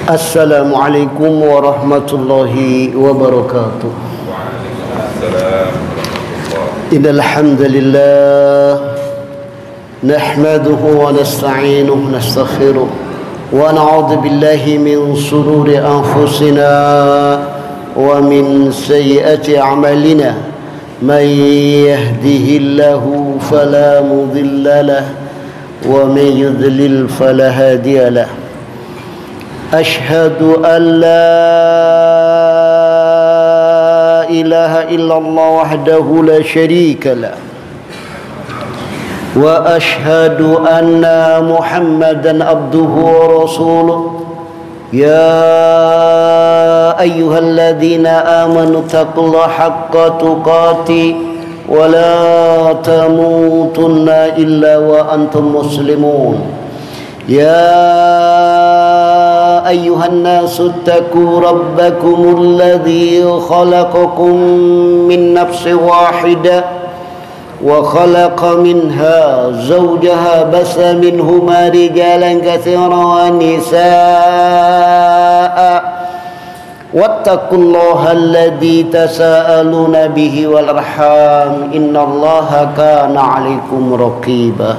Assalamualaikum warahmatullahi wabarakatuh. Innal hamdalillah nahmaduhu wa nasta'inuhu nastaghfiruh wa na'udzu billahi min shururi anfusina wa min sayyiati a'malina man yahdihillahu fala mudilla lahu wa man yudlil fala hadiya lahu. أشهد أن لا إله إلا الله وحده لا شريك له وأشهد أن محمدا عبده ورسوله يا أيها الذين آمنوا اتقوا الله حق تقاته ولا تموتن إلا وأنتم مسلمون يا أيها الناس اتقوا ربكم الذي خلقكم من نفس واحدة وخلق منها زوجها بث منهما رجالا كثيرا ونساء واتقوا الله الذي تساءلون به والأرحام إن الله كان عليكم رقيبا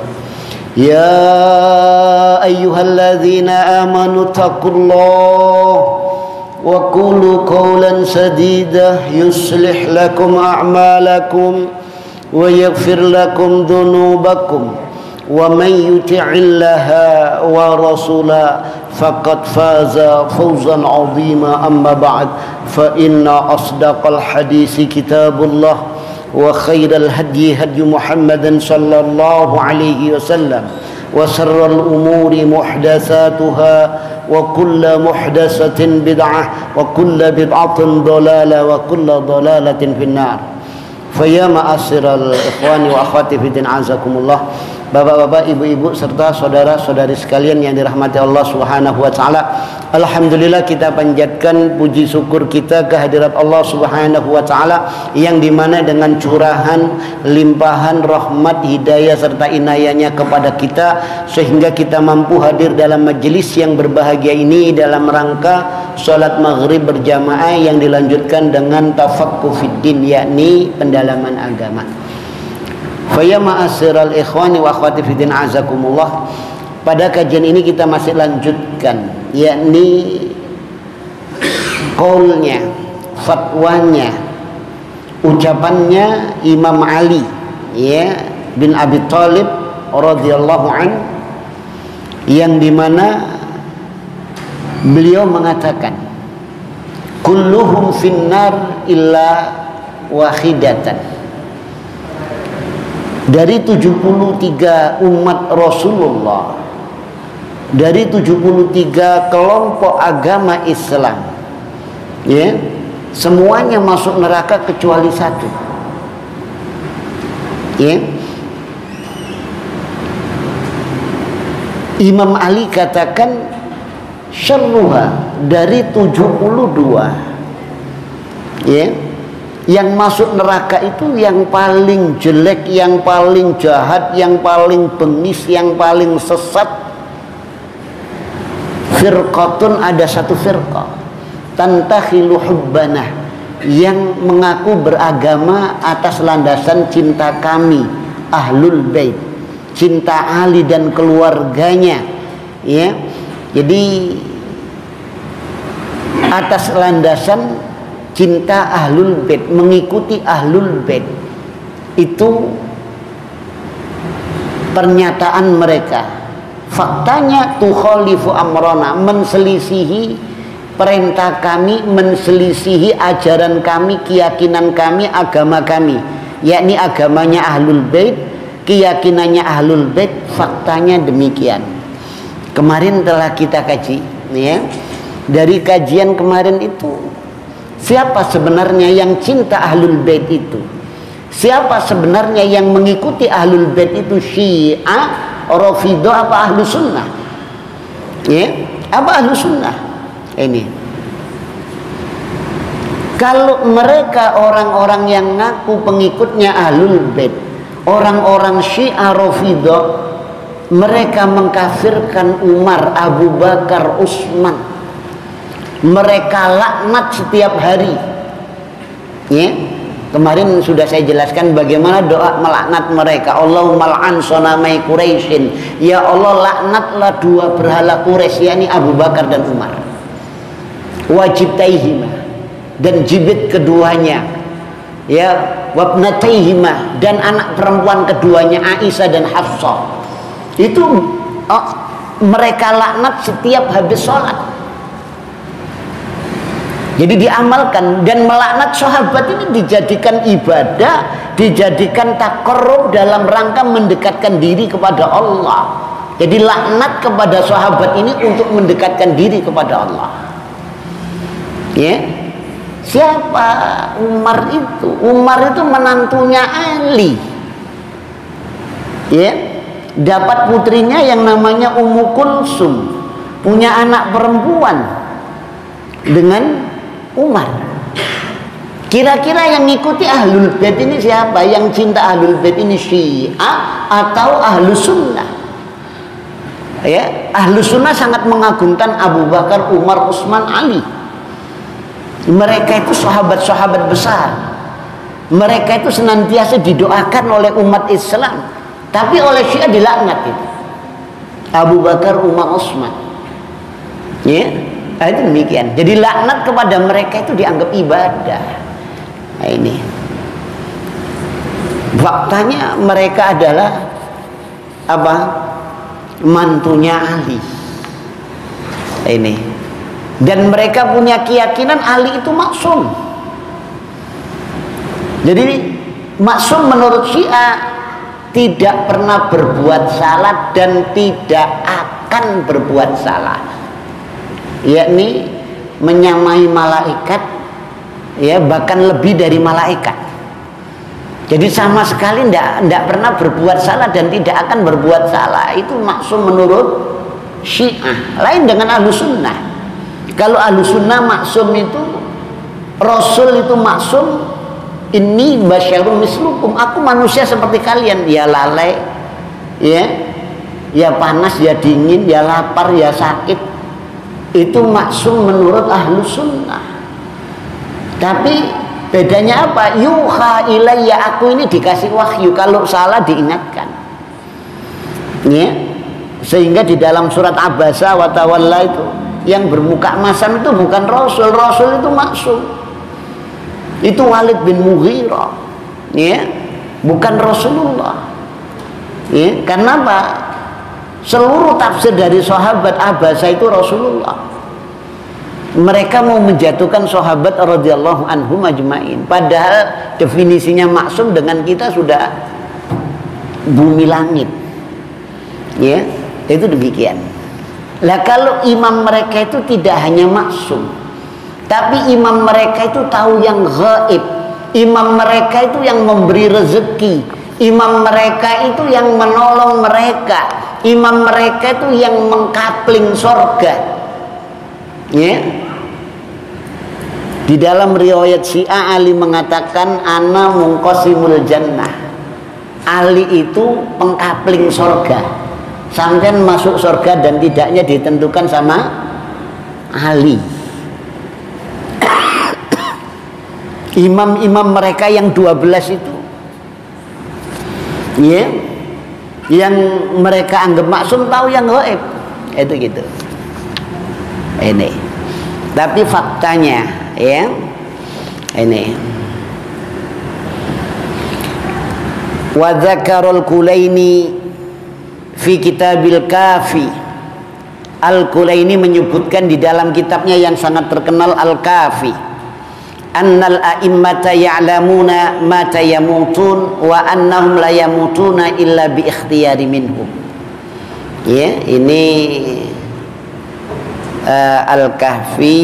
يا أيها الذين آمنوا اتقوا الله وقولوا قولا سديدا يصلح لكم أعمالكم ويغفر لكم ذنوبكم ومن يطع الله ورسوله فقد فاز فوزا عظيما أما بعد فإن أصدق الحديث كتاب الله وخير الهدي هدي محمد صلى الله عليه وسلم وشر الأمور محدثاتها وكل محدثة بدعة وكل بدعة ضلالة وكل ضلالة في النار. فيا معاشر الإخوان وأخواتي في الدين عزكم الله. Bapak-bapak, ibu-ibu serta saudara-saudari sekalian yang dirahmati Allah Subhanahu wa taala. Alhamdulillah kita panjatkan puji syukur kita kehadirat Allah Subhanahu wa taala yang dimana dengan curahan limpahan rahmat hidayah serta inayahnya kepada kita sehingga kita mampu hadir dalam majelis yang berbahagia ini dalam rangka salat maghrib berjamaah yang dilanjutkan dengan tafaqquh fiddin, yakni pendalaman agama. Faya ma'asyiral ikhwani wa akhwati fiddin azakumullah. Pada kajian ini kita masih lanjutkan, yakni qaulnya, fatwanya, ucapannya Imam Ali bin Abi Thalib radhiyallahu an, yang dimana beliau mengatakan kulluhum finnar illa wahidatan. Dari 73 umat Rasulullah, dari 73 kelompok agama Islam, semuanya masuk neraka kecuali satu. Imam Ali katakan syarruha, dari 72, yang masuk neraka itu yang paling jelek, yang paling jahat, yang paling bengis, yang paling sesat. Firqatun, ada satu firqah tantakhilu hubbanah, yang mengaku beragama atas landasan cinta kami Ahlul Bait, cinta Ali dan keluarganya, jadi atas landasan cinta Ahlul Bait, mengikuti Ahlul Bait. Itu pernyataan mereka. Faktanya tukhalifu amrona, menselisihi perintah kami, menselisihi ajaran kami, keyakinan kami, agama kami, yakni agamanya Ahlul Bait, keyakinannya Ahlul Bait. Faktanya demikian. Kemarin telah kita kaji, dari kajian kemarin itu, siapa sebenarnya yang cinta Ahlul Bait itu? Siapa sebenarnya yang mengikuti Ahlul Bait itu? Syiah, Rafidhah, apa Ahlu Sunnah? Apa Ahlu Sunnah? Ini kalau mereka orang-orang yang ngaku pengikutnya Ahlul Bait, orang-orang Syiah Rafidhah, mereka mengkafirkan Umar, Abu Bakar, Utsman, Mereka laknat setiap hari. Ya. Kemarin sudah saya jelaskan bagaimana doa melaknat mereka. Allahumma al'an sonamai Quraisyin. Ya Allah, laknatlah dua berhala Quraisy, yakni Abu Bakar dan Umar. Wajibtaihima, dan jibit keduanya. Ya, wabnataihima, dan anak perempuan keduanya Aisyah dan Hafsah. Itu mereka laknat setiap habis sholat. Jadi diamalkan, dan melaknat sahabat ini dijadikan ibadah, dijadikan taqarrub dalam rangka mendekatkan diri kepada Allah. Jadi laknat kepada sahabat ini untuk mendekatkan diri kepada Allah. Ya. Siapa Umar itu? Umar itu menantunya Ali. Ya. Dapat putrinya yang namanya Ummu Kulsum, punya anak perempuan dengan Umar. Kira-kira yang ngikuti Ahlul Bait ini siapa? Yang cinta Ahlul Bait ini Syiah atau Ahlus Sunnah? Ya, Ahlus Sunnah sangat mengagungkan Abu Bakar, Umar, Utsman, Ali. Mereka itu sahabat-sahabat besar. Mereka itu senantiasa didoakan oleh umat Islam, tapi oleh Syiah dilaknat itu. Abu Bakar, Umar, Utsman. Ya. Nah, itu demikian. Jadi laknat kepada mereka itu dianggap ibadah. Nah, ini faktanya mereka adalah apa? Mantunya Ali. Nah, ini. Dan mereka punya keyakinan Ali itu maksum. Jadi maksum menurut Syiah tidak pernah berbuat salah dan tidak akan berbuat salah, yakni menyamai malaikat, ya, bahkan lebih dari malaikat. Jadi sama sekali tidak pernah berbuat salah dan tidak akan berbuat salah. Itu maksum menurut Syiah. Lain dengan Ahlus Sunnah. Kalau Ahlus Sunnah maksum itu, Rasul itu maksum, ini basyarun mislukum, aku manusia seperti kalian, ya lalai, ya panas, ya dingin, ya lapar, ya sakit. Itu maksum menurut Ahlus Sunnah. Tapi bedanya apa? Yuha ilayya, aku ini dikasih wahyu, kalau salah diingatkan. Ya. Sehingga di dalam surat Abasa wa tawalla itu, yang bermuka masam itu bukan Rasul. Rasul itu maksum. Itu Walid bin Mughirah. Ya. Bukan Rasulullah. Ya. Karena apa? Seluruh tafsir dari sahabat Abasa itu Rasulullah. Mereka mau menjatuhkan sahabat radhiyallahu anhum ajmain. Padahal definisinya maksum dengan kita sudah bumi langit. Ya, itu demikian. Lah kalau imam mereka itu tidak hanya maksum, tapi imam mereka itu tahu yang gaib. Imam mereka itu yang memberi rezeki. Imam mereka itu yang menolong mereka. Imam mereka itu yang mengkapling sorga. Ya. Di dalam riwayat Syiah, Ali mengatakan ana mungqasimul jannah. Ali itu pengkapling sorga. Sampai masuk sorga dan tidaknya ditentukan sama Ali. Imam-imam mereka yang 12 itu, ya, yang mereka anggap maksum tahu yang gaib, itu gitu. Ini. Tapi faktanya, ya, ini. Wa dzakarul Kulaini fi kitabil Kafi. Al-Kulaini menyebutkan di dalam kitabnya yang sangat terkenal Al-Kafi, annal a'immata ya'lamuna ma tayamutun wa annahum la yamutuna illa bi ikhtiyari minhum. Ya, ini Al-Kahfi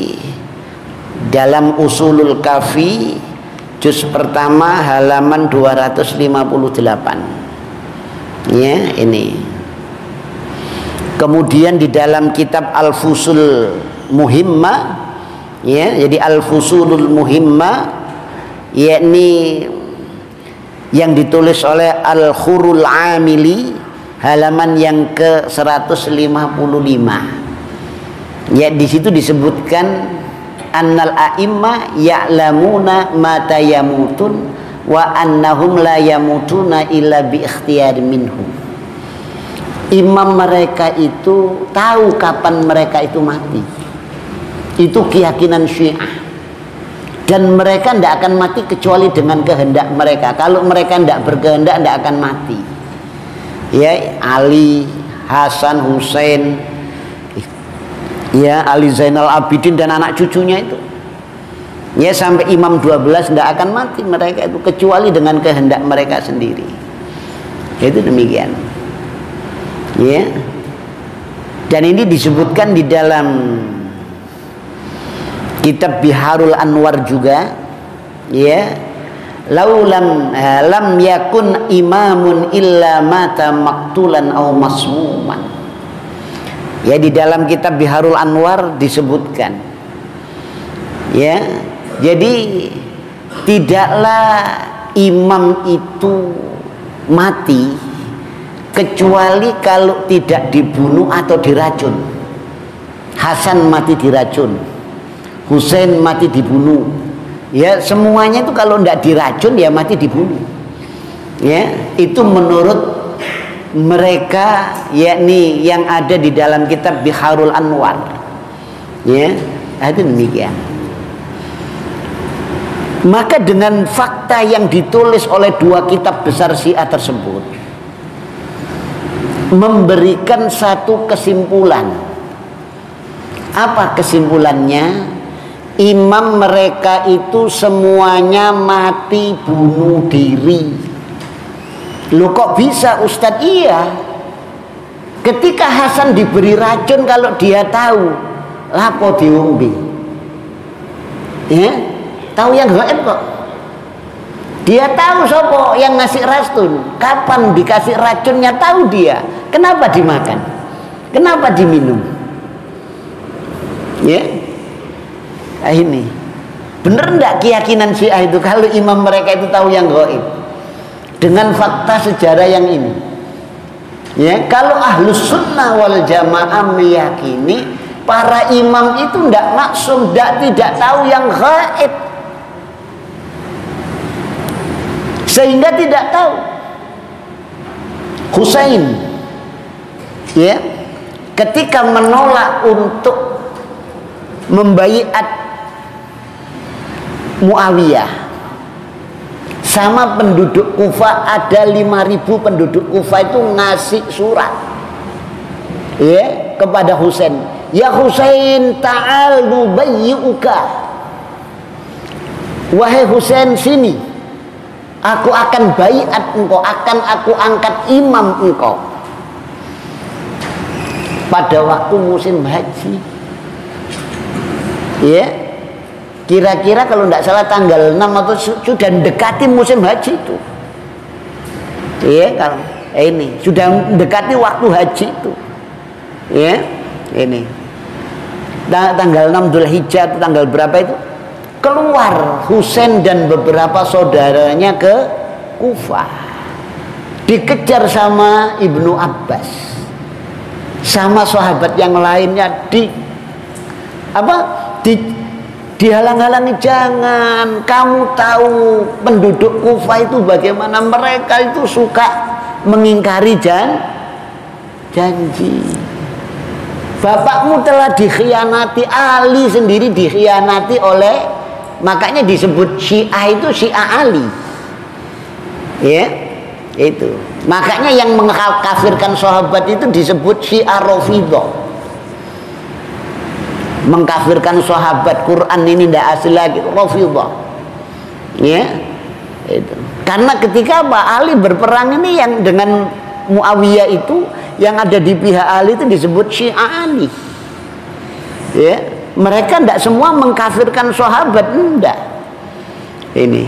dalam Usulul Kafi juz pertama halaman 258. Ya, ini. Kemudian di dalam kitab Al-Fusul Muhimmah, ya, jadi Al-Fusulul Muhimmah, yakni yang ditulis oleh Al-Khurul Amili, halaman yang ke 155. Ya, di situ disebutkan annal a'imma ya'lamuna mata yamutun wa annahum la yamutuna illa bi ikhtiyar minhum. Imam mereka itu tahu kapan mereka itu mati. Itu keyakinan Syiah. Dan mereka tidak akan mati kecuali dengan kehendak mereka. Kalau mereka tidak berkehendak, tidak akan mati. Ya, Ali, Hasan, Husain, ya, Ali Zainal Abidin dan anak cucunya itu. Ya, sampai Imam 12 tidak akan mati mereka itu kecuali dengan kehendak mereka sendiri. Itu demikian. Ya. Dan ini disebutkan di dalam kitab Biharul Anwar juga, ya, lam yakun imamun illa mata maktulan aw masmuman. Ya, di dalam kitab Biharul Anwar disebutkan, ya, jadi tidaklah imam itu mati kecuali kalau tidak dibunuh atau diracun. Hasan mati diracun, Husain mati dibunuh. Ya, semuanya itu kalau tidak diracun ya mati dibunuh. Ya, itu menurut mereka, yakni yang ada di dalam kitab Biharul Anwar. Ya, itu demikian. Maka dengan fakta yang ditulis oleh dua kitab besar Syiah tersebut memberikan satu kesimpulan. Apa kesimpulannya? Imam mereka itu semuanya mati bunuh diri. Loh, kok bisa Ustadz? Iya, ketika Hasan diberi racun, kalau dia tahu lapo diombe, ya, tahu yang gaib kok. Dia tahu sopo yang ngasih racun, kapan dikasih racunnya tahu dia. Kenapa dimakan? Kenapa diminum? Ya, ini bener ndak keyakinan Syiah itu kalau imam mereka itu tahu yang gaib dengan fakta sejarah yang ini? Ya, kalau Ahlus Sunnah wal Jamaah meyakini para imam itu ndak maksum, tidak tahu yang gaib, sehingga tidak tahu. Husain, ya, ketika menolak untuk membaiat Muawiyah sama penduduk Kufah, ada 5.000 penduduk Kufah itu ngasih surat, ya, kepada Husain. Ya Husain, ta'al nubayyi'uka. Wahai Husain, sini, aku akan baiat engkau, akan aku angkat imam engkau pada waktu musim haji. Ya, kira-kira kalau tidak salah tanggal 6 atau sudah mendekati musim haji itu. Ya, kalau ini sudah mendekati waktu haji itu. Ya, ini tanggal 6 Dzulhijjah atau tanggal berapa itu, keluar Husain dan beberapa saudaranya ke Kufah, dikejar sama Ibnu Abbas sama sahabat yang lainnya, dihalang-halangi. Jangan, kamu tahu penduduk Kufah itu bagaimana, mereka itu suka mengingkari janji. Bapakmu telah dikhianati, Ali sendiri dikhianati oleh, makanya disebut Syiah itu Syiah Ali. Ya, itu. Makanya yang mengkafirkan sahabat itu disebut Syiah Rafidhah. Mengkafirkan sahabat, Quran ini tidak asli lagi, Rafidhah. Ya, itu. Karena ketika Pak Ali berperang ini yang dengan Muawiyah itu, yang ada di pihak Ali itu disebut Syiah Ali. Ya, mereka tidak semua mengkafirkan sahabat, enggak. Ini,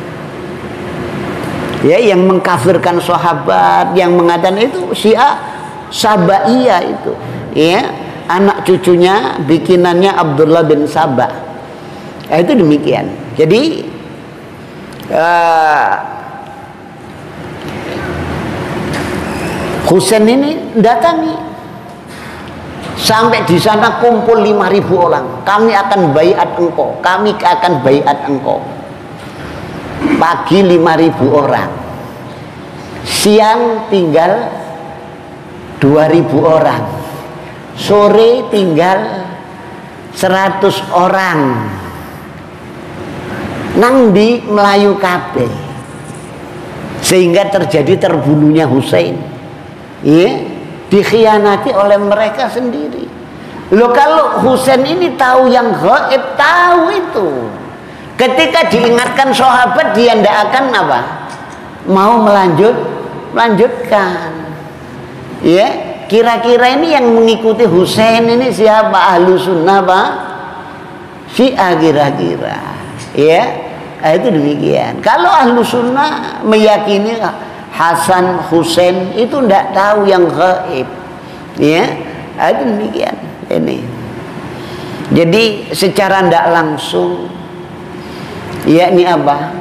ya, yang mengkafirkan sahabat, yang mengatakan itu Syiah Sabaiyah itu, ya, anak cucunya bikinannya Abdullah bin Sabah. Nah, itu demikian. Jadi Husain ini datangi Sampai di sana kumpul 5.000 orang. Kami akan baiat engkau. Kami akan baiat engkau. Pagi 5.000 orang. Siang tinggal 2.000 orang. Sore tinggal 100 orang. Nang di Melayu kabeh. Sehingga terjadi terbunuhnya Husain. Iya. Dikhianati oleh mereka sendiri. Loh, kalau Husain ini tahu yang gaib, tahu itu. Ketika diingatkan sahabat, dia tidak akan apa? Mau melanjutkan. Ya, kira-kira ini yang mengikuti Husain ini siapa? Ahlu sunnah Pak? Syiah kira-kira. Ya, itu demikian. Kalau ahlu sunnah meyakini Hasan, Husain itu tidak tahu yang gaib, ya, itu demikian. Ini, jadi secara tidak langsung, yakni apa?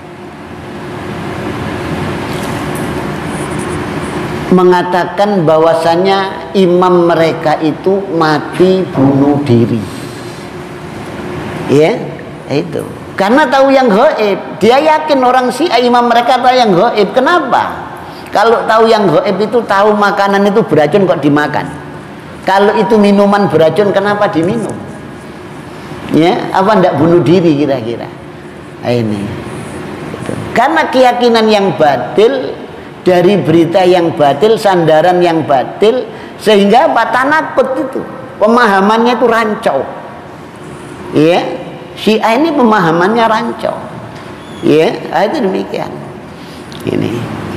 Mengatakan bahwasanya imam mereka itu mati bunuh diri, ya, itu. Karena tahu yang gaib. Dia yakin orang Syiah imam mereka tahu yang gaib. Kenapa? Kalau tahu yang gaib itu tahu makanan itu beracun kok dimakan. Kalau itu minuman beracun kenapa diminum? Ya, apa ndak bunuh diri kira-kira? Nah, ini. Gitu. Karena keyakinan yang batil, dari berita yang batil, sandaran yang batil, sehingga apa? Tanakut itu. Pemahamannya itu rancau. Ya. Syiah ini pemahamannya rancau, ya, itu demikian. Ini.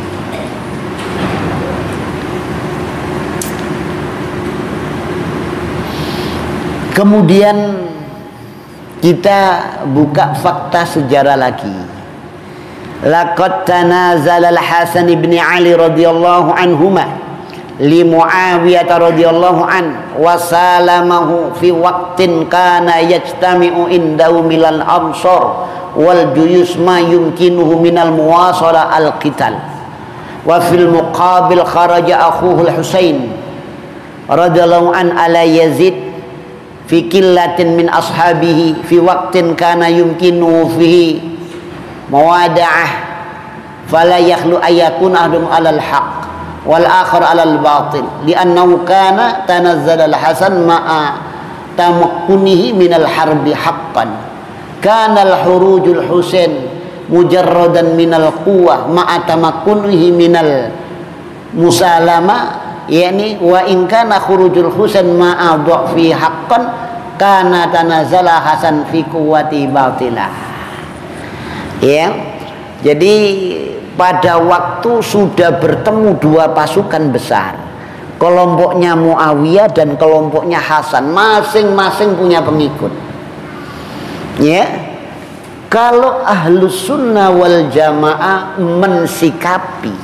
Kemudian kita buka fakta sejarah lagi. Laqad tanazala al-Hasan ibn Ali radhiyallahu anhuma li Muawiyah radhiyallahu an wa salamahu fi waqtin kana yajtami'u indahu milal ansar wal juyus ma yumkinuhu minal muwasala al qital wa fil muqabil kharaja akhuhu al Husain radhiyallahu an ala Yazid fi qillatin min ashabihi fi waqtin kana yumkinuhu fihi mawada'ah fala yakhlu ayakun ahdum alal haqq wal akhar alal batil li'annahu kana tanazzala al-Hasan ma'a tamakkunihi minal harbi haqqan kana al-hurujul Husain mujarradan minal quwwah ma'a tamakkunihi minal musalama, yakni wa in kana khurujul Husain ma'a dha'fi haqqan kana tanazzala Hasan fi quwwati batilah. Ya, jadi pada waktu sudah bertemu dua pasukan besar, kelompoknya Muawiyah dan kelompoknya Hasan, masing-masing punya pengikut. Ya, kalau Ahlus Sunnah wal Jamaah mensikapi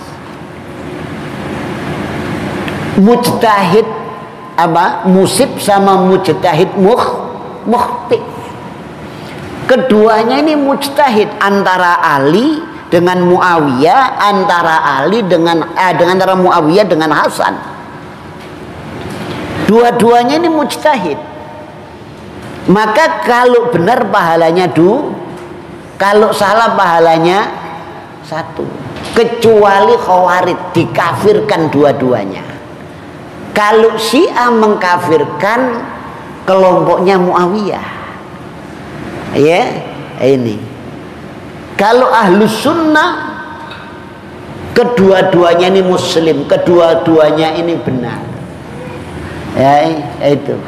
mujtahid apa? Musib sama mujtahid mukhti. Keduanya ini mujtahid antara Ali dengan Muawiyah, antara Ali dengan antara Muawiyah dengan Hasan. Dua-duanya ini mujtahid. Maka kalau benar pahalanya kalau salah pahalanya 1. Kecuali Khawarij dikafirkan dua-duanya. Kalau Syiah mengkafirkan kelompoknya Muawiyah. Ya, ini. Kalau Ahlus Sunnah kedua-duanya ini Muslim, kedua-duanya ini benar. Ya, itu.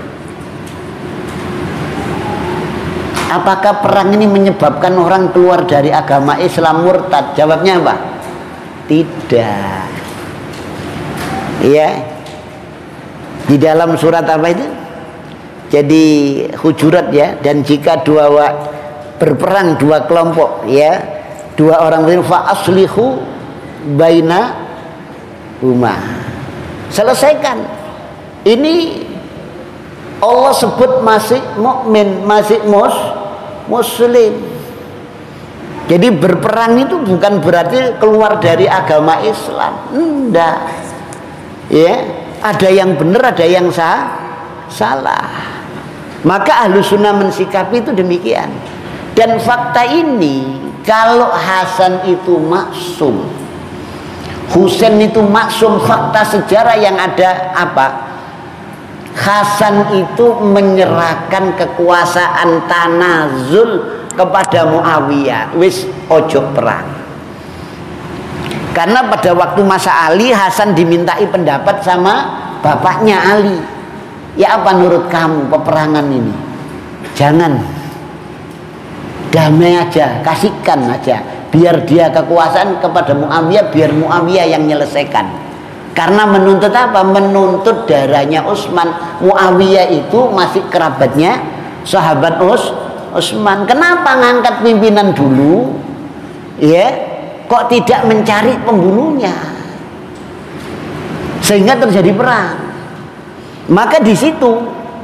Apakah perang ini menyebabkan orang keluar dari agama Islam murtad? Jawabnya apa? Tidak. Ya. Di dalam surat apa itu? Jadi Hujurat ya, dan jika berperang dua kelompok, ya, dua orang itu fa aslihu baina huma, selesaikan. Ini Allah sebut masih mukmin, masih muslim. Jadi berperang itu bukan berarti keluar dari agama Islam, enggak. Ya, ada yang benar, ada yang salah. Maka Ahlus Sunnah mensikapi itu demikian. Dan fakta ini, kalau Hasan itu maksum, Husain itu maksum, fakta sejarah yang ada apa? Hasan itu menyerahkan kekuasaan tanazul kepada Muawiyah, wis ojo perang. Karena pada waktu masa Ali, Hasan dimintai pendapat sama bapaknya Ali. Ya apa menurut kamu peperangan ini? Jangan, damai aja, kasihkan aja, biar dia kekuasaan kepada Muawiyah, biar Muawiyah yang menyelesaikan. Karena menuntut apa? Menuntut darahnya Utsman. Muawiyah itu masih kerabatnya sahabat Utsman. Kenapa ngangkat pimpinan dulu? Ya, kok tidak mencari pembunuhnya? Sehingga terjadi perang. Maka di situ,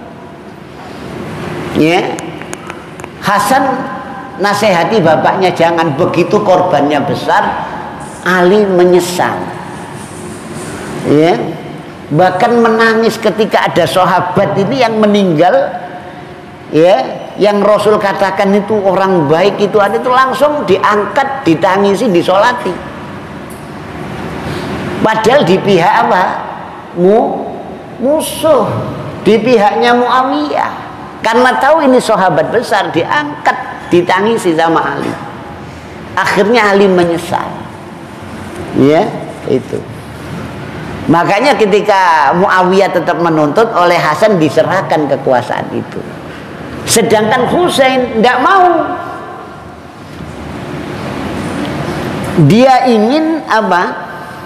ya, Hasan nasihati bapaknya jangan begitu, korbannya besar. Ali menyesal, ya, bahkan menangis ketika ada sahabat ini yang meninggal, ya, yang Rasul katakan itu orang baik itu ada, itu langsung diangkat, ditangisi, disolati. Padahal di pihak apa? Musuh, di pihaknya Muawiyah. Karena tahu ini sahabat besar, diangkat, ditangisi sama Ali. Akhirnya Ali menyesal. Ya, itu. Makanya ketika Muawiyah tetap menuntut, oleh Hasan diserahkan kekuasaan itu. Sedangkan Husain tidak mau. Dia ingin apa?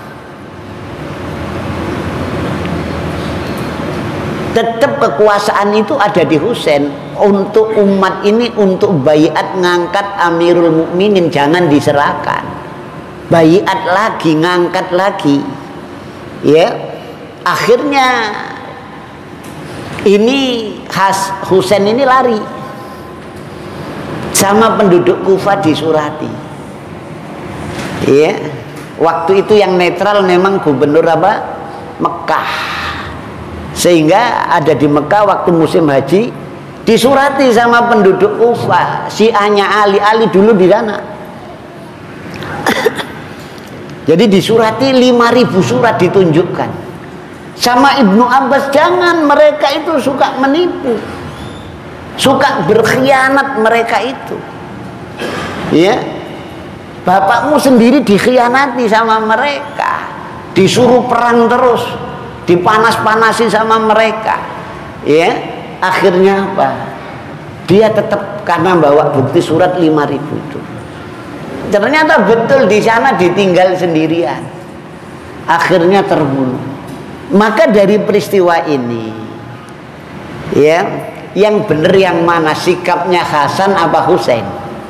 Tetap kekuasaan itu ada di Husain. Untuk umat ini, untuk baiat ngangkat Amirul Mukminin, jangan diserahkan. Baiat lagi, ngangkat lagi. Ya, akhirnya ini Husain ini lari sama penduduk Kufah disurati. Ya, waktu itu yang netral memang gubernur apa? Mekah. Sehingga ada di Mekah waktu musim haji disurati sama penduduk Kufah, Syiahnya Ali dulu di sana. Jadi disurati 5.000 surat ditunjukkan sama Ibnu Abbas, jangan, mereka itu suka menipu, suka berkhianat mereka itu. Ya, bapakmu sendiri dikhianati sama mereka, disuruh perang terus, dipanas-panasi sama mereka. Ya, akhirnya apa? Dia tetap, karena bawa bukti surat 5.000 itu. Ternyata betul di sana ditinggal sendirian. Akhirnya terbunuh. Maka dari peristiwa ini, ya, yang benar yang mana, sikapnya Hasan apa Husain?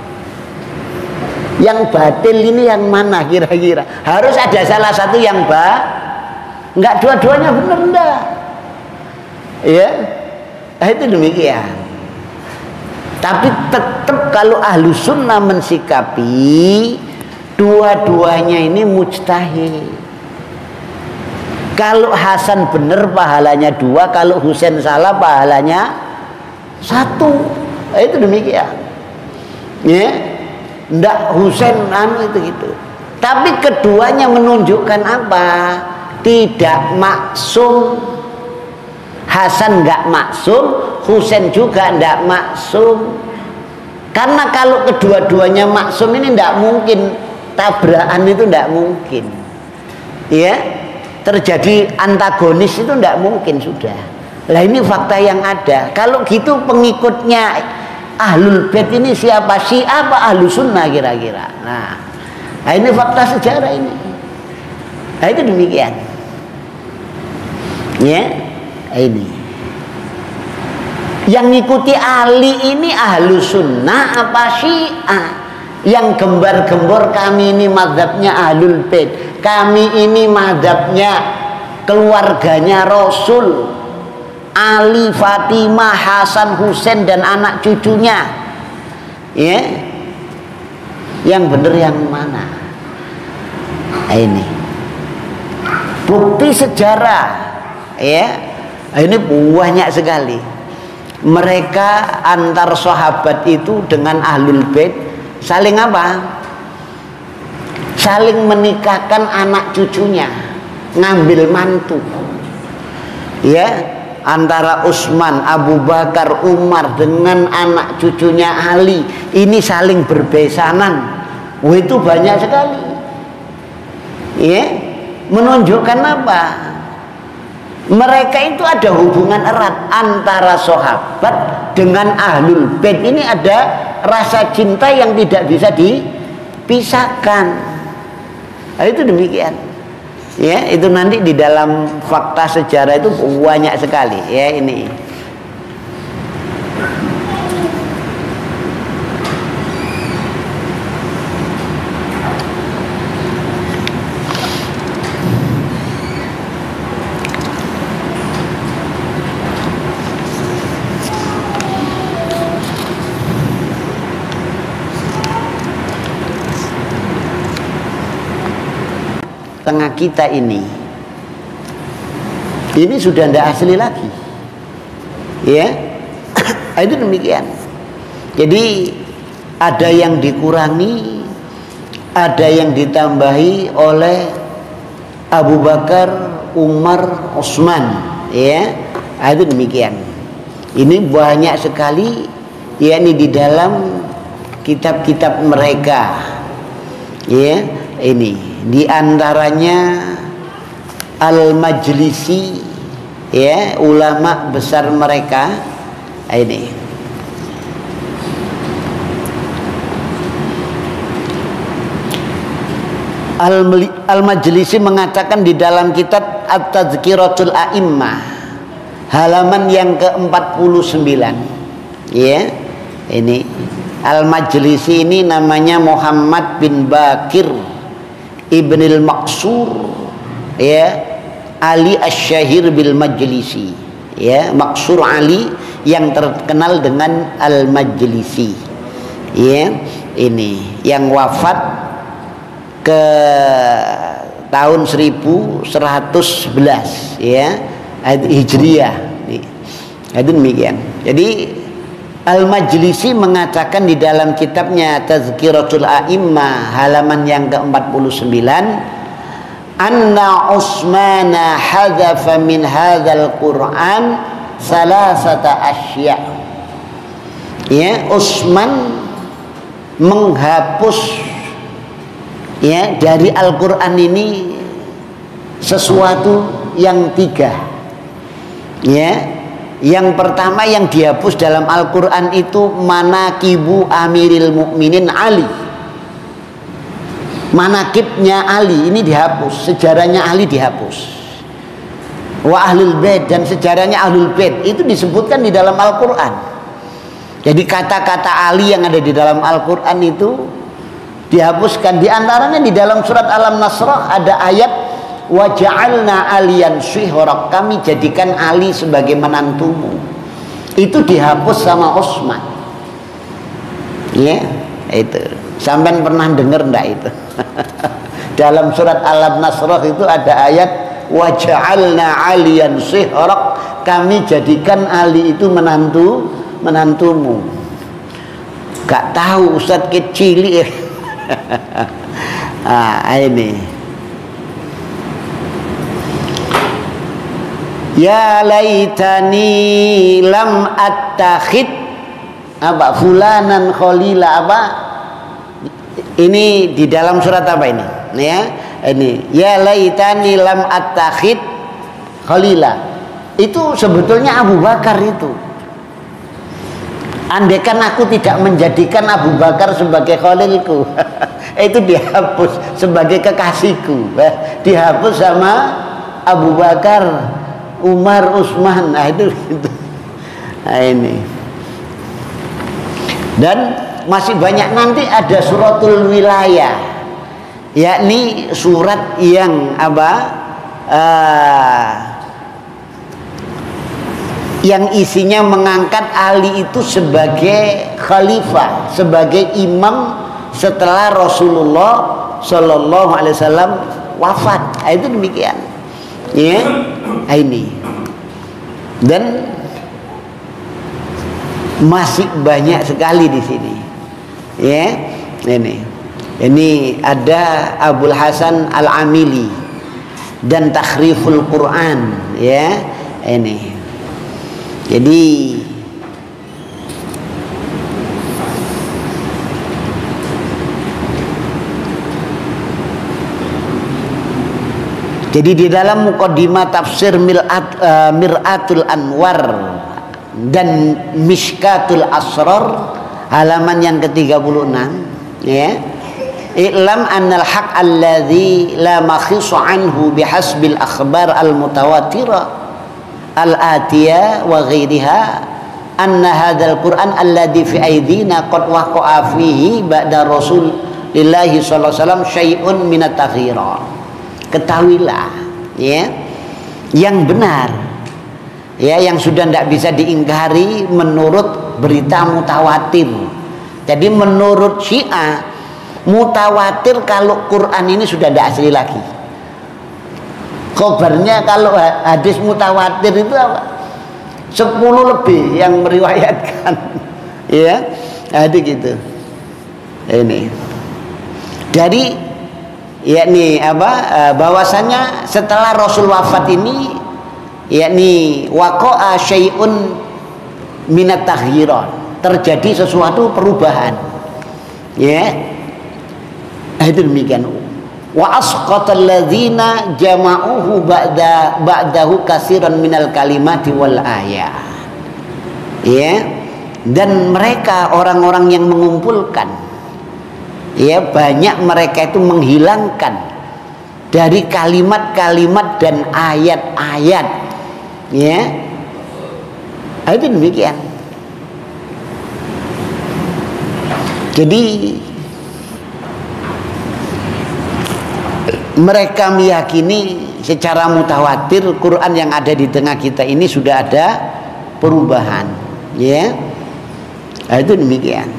Yang batil ini yang mana kira-kira? Harus ada salah satu yang enggak, dua-duanya benar enggak? Ya, itu demikian. Tapi tetap kalau Ahlus Sunnah mensikapi dua-duanya ini mujtahid. Kalau Hasan benar pahalanya 2, kalau Husain salah pahalanya 1. Itu demikian. Ya, ndak Husain itu gitu. Tapi keduanya menunjukkan apa? Tidak maksum. Hasan nggak maksum, Husain juga nggak maksum. Karena kalau kedua-duanya maksum ini nggak mungkin tabrakan, itu nggak mungkin. Ya, terjadi antagonis itu nggak mungkin sudah. Lah ini fakta yang ada. Kalau gitu pengikutnya Ahlul Bait ini siapa? Siapa Ahlus Sunnah kira-kira? Nah ini fakta sejarah ini. Nah itu demikian. Ya. Ini yang ngikuti Ali ini Ahlus Sunnah apa Syiah? Yang gembar-gembor kami ini mazhabnya Ahlul Bait, kami ini mazhabnya keluarganya Rasul, Ali, Fatimah, Hasan, Husain dan anak cucunya. Ya, yang benar yang mana? Ini bukti sejarah. Ya, Ini banyak sekali. Mereka antar sahabat itu dengan ahlul bait saling apa? Saling menikahkan anak cucunya, ngambil mantu. Ya, antara Utsman, Abu Bakar, Umar dengan anak cucunya Ali ini saling berbesanan. Itu banyak sekali. Ya, menunjukkan apa? Mereka itu ada hubungan erat antara sahabat dengan ahlul bait. Ini ada rasa cinta yang tidak bisa dipisahkan. Nah, itu demikian. Ya, itu nanti di dalam fakta sejarah itu banyak sekali. Ya, ini. Tengah kita ini sudah tidak asli lagi, ya. Itu demikian. Jadi ada yang dikurangi, ada yang ditambahi oleh Abu Bakar, Umar, Utsman, ya. Itu demikian. Ini banyak sekali, ya, ini di dalam kitab-kitab mereka, ya. Ini di antaranya Al-Majlisi, ya, ulama besar mereka. Ini Al-Majlisi mengatakan di dalam kitab At-Tadhkiratul A'immah halaman yang ke-49, ya. Ini Al-Majlisi ini namanya Muhammad bin Bakir Ibnil Maksur, ya, Ali Asy-Syahir bil Majlisi, ya, Maksur Ali yang terkenal dengan Al-Majlisi, ya. Ini yang wafat ke tahun 1111, ya, Hijriah. Itu demikian. Jadi Al-Majlisi mengatakan di dalam kitabnya Tazkiratul A'immah halaman yang ke-49, anna Utsmana hadzafa min hadzal Qur'an salasata asya. Ya, Utsman menghapus, ya, dari Al-Qur'an ini sesuatu yang 3. Ya. Yang pertama yang dihapus dalam Al-Quran itu manakibu Amiril Mukminin Ali. Manakibnya Ali ini dihapus, sejarahnya Ali dihapus. Wa ahlul bait, dan sejarahnya ahlul bait itu disebutkan di dalam Al-Quran. Jadi kata-kata Ali yang ada di dalam Al-Quran itu dihapuskan. Di antaranya di dalam surat Al-Nasrah ada ayat wa ja'alna aliyan syihra, kami jadikan Ali sebagai menantumu. Itu dihapus sama Utsman. Ya, itu. Sampean pernah dengar enggak itu? Dalam surat Al-Nasrah itu ada ayat wa ja'alna aliyan syihra, kami jadikan Ali itu menantumu. Gak tahu Ustaz kecil ya. Ini ya laitani lam attakhid apa fulanan khalila apa. Ini di dalam surat apa ini? Ya, ini ya laitani lam attakhid khalila. Itu sebetulnya Abu Bakar itu. Andaikan aku tidak menjadikan Abu Bakar sebagai khalilku, itu dihapus sebagai kekasihku. Dihapus sama Abu Bakar, Umar, Utsman. Nah itu. Nah ini. Dan masih banyak nanti ada suratul wilayah, yakni surat yang apa? Yang isinya mengangkat Ali itu sebagai khalifah, sebagai imam setelah Rasulullah Shallallahu Alaihi Wasallam wafat. Itu demikian. Ya, ini. Dan masih banyak sekali di sini. Ya, ini ada Abul Hasan Al-Amili dan Takhriful Quran, ya. Ini. Jadi di dalam muqaddimah tafsir Mir'atul Anwar dan Mishkatul Asrar halaman yang ke-36, ya. I'lam annal haq alladhi la makhisu anhu bihasbil akhbar al-mutawatira al-atiyah wa ghairiha anna hadzal Qur'an alladhi fi aydina qad waqa'a fihi ba'da Rasulillahi sallallahu alaihi wasallam syai'un minat taghirat. Ketahuilah, ya, yang benar, ya, yang sudah tidak bisa diingkari menurut berita mutawatir. Jadi menurut Syiah mutawatir kalau Quran ini sudah tidak asli lagi. Kabarnya kalau hadis mutawatir itu apa? 10 lebih yang meriwayatkan. Ya, ada gitu. Ini dari yakni bahwasanya setelah Rasul wafat ini yakni waqa'a syai'un minat taghyiran, terjadi sesuatu perubahan, ya. Itu demikian. Wa asqatal ladzina jama'uhu ba'dahu katsiran minal kalimati wal ayat, ya. Dan mereka orang-orang yang mengumpulkan, ya, banyak mereka itu menghilangkan dari kalimat-kalimat dan ayat-ayat, ya. Itu demikian. Jadi mereka meyakini secara mutawatir Quran yang ada di tengah kita ini sudah ada perubahan, ya. Itu demikian.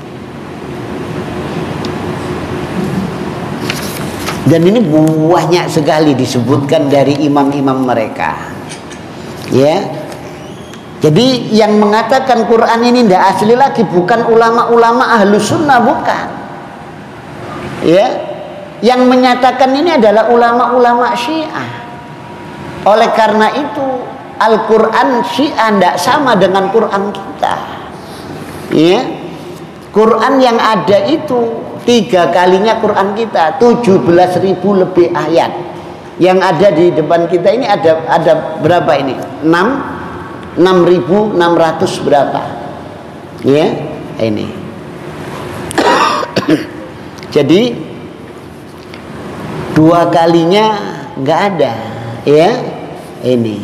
Dan ini banyak sekali disebutkan dari imam-imam mereka, ya. Jadi yang mengatakan Quran ini tidak asli lagi bukan ulama-ulama ahlus sunnah, bukan, ya. Yang menyatakan ini adalah ulama-ulama Syiah. Oleh karena itu Al-Quran Syiah tidak sama dengan Quran kita, ya. Quran yang ada itu 3 kalinya Quran kita, 17.000 lebih ayat. Yang ada di depan kita ini ada berapa ini? 6.600 berapa? Ya, ini. Jadi 2 kalinya nggak ada, ya. Ini.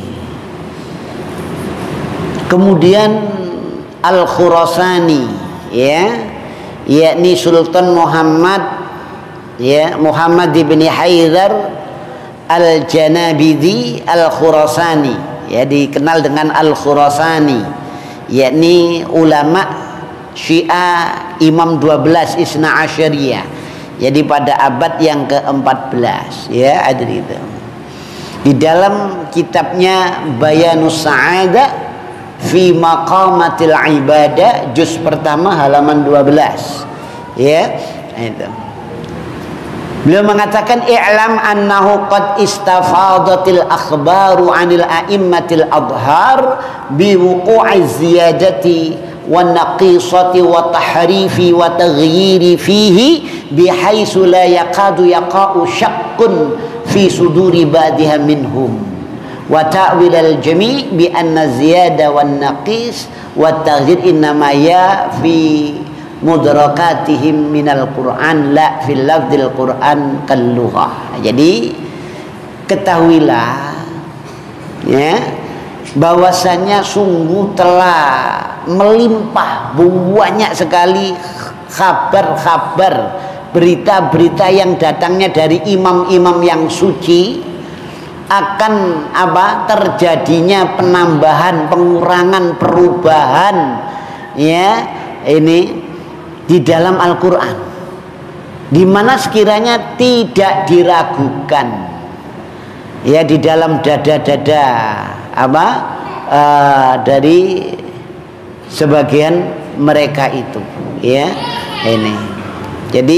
Kemudian Al-Khurasani, ya, yakni Sultan Muhammad, ya, Muhammad ibn Haidar Al-Janabidi Al-Khurasani, ya, dikenal dengan Al-Khurasani, yakni ulama Syiah Imam 12 Isna Asyariyah, jadi pada abad yang ke-14, ya, ada itu. Di dalam kitabnya Bayanus Sa'adah fi Maqamatil Ibadah juz pertama halaman 12, ya, itu. Beliau mengatakan i'lam annahu qad istafadatil akhbaru 'anil a'immatil adhar bi wuqu'iz ziyadati wan naqisati wa tahrifi wa taghyiri fihi bihaitsu la yaqadu yaqa'u syaqqun fi suduri ba'diha minhum wa ta'wil al-jami' bi anna ziyada wan naqis wa taghyir innama ya fi mudrakatihim minal Qur'an la fil lafzil Qur'an kal lughah. Jadi ketahuilah, ya, bahwasanya sungguh telah melimpah banyak sekali kabar-kabar, berita-berita yang datangnya dari imam-imam yang suci akan terjadinya penambahan, pengurangan, perubahan, ya, ini di dalam Al-Quran, di mana sekiranya tidak diragukan, ya, di dalam dada-dada dari sebagian mereka itu, ya. Ini jadi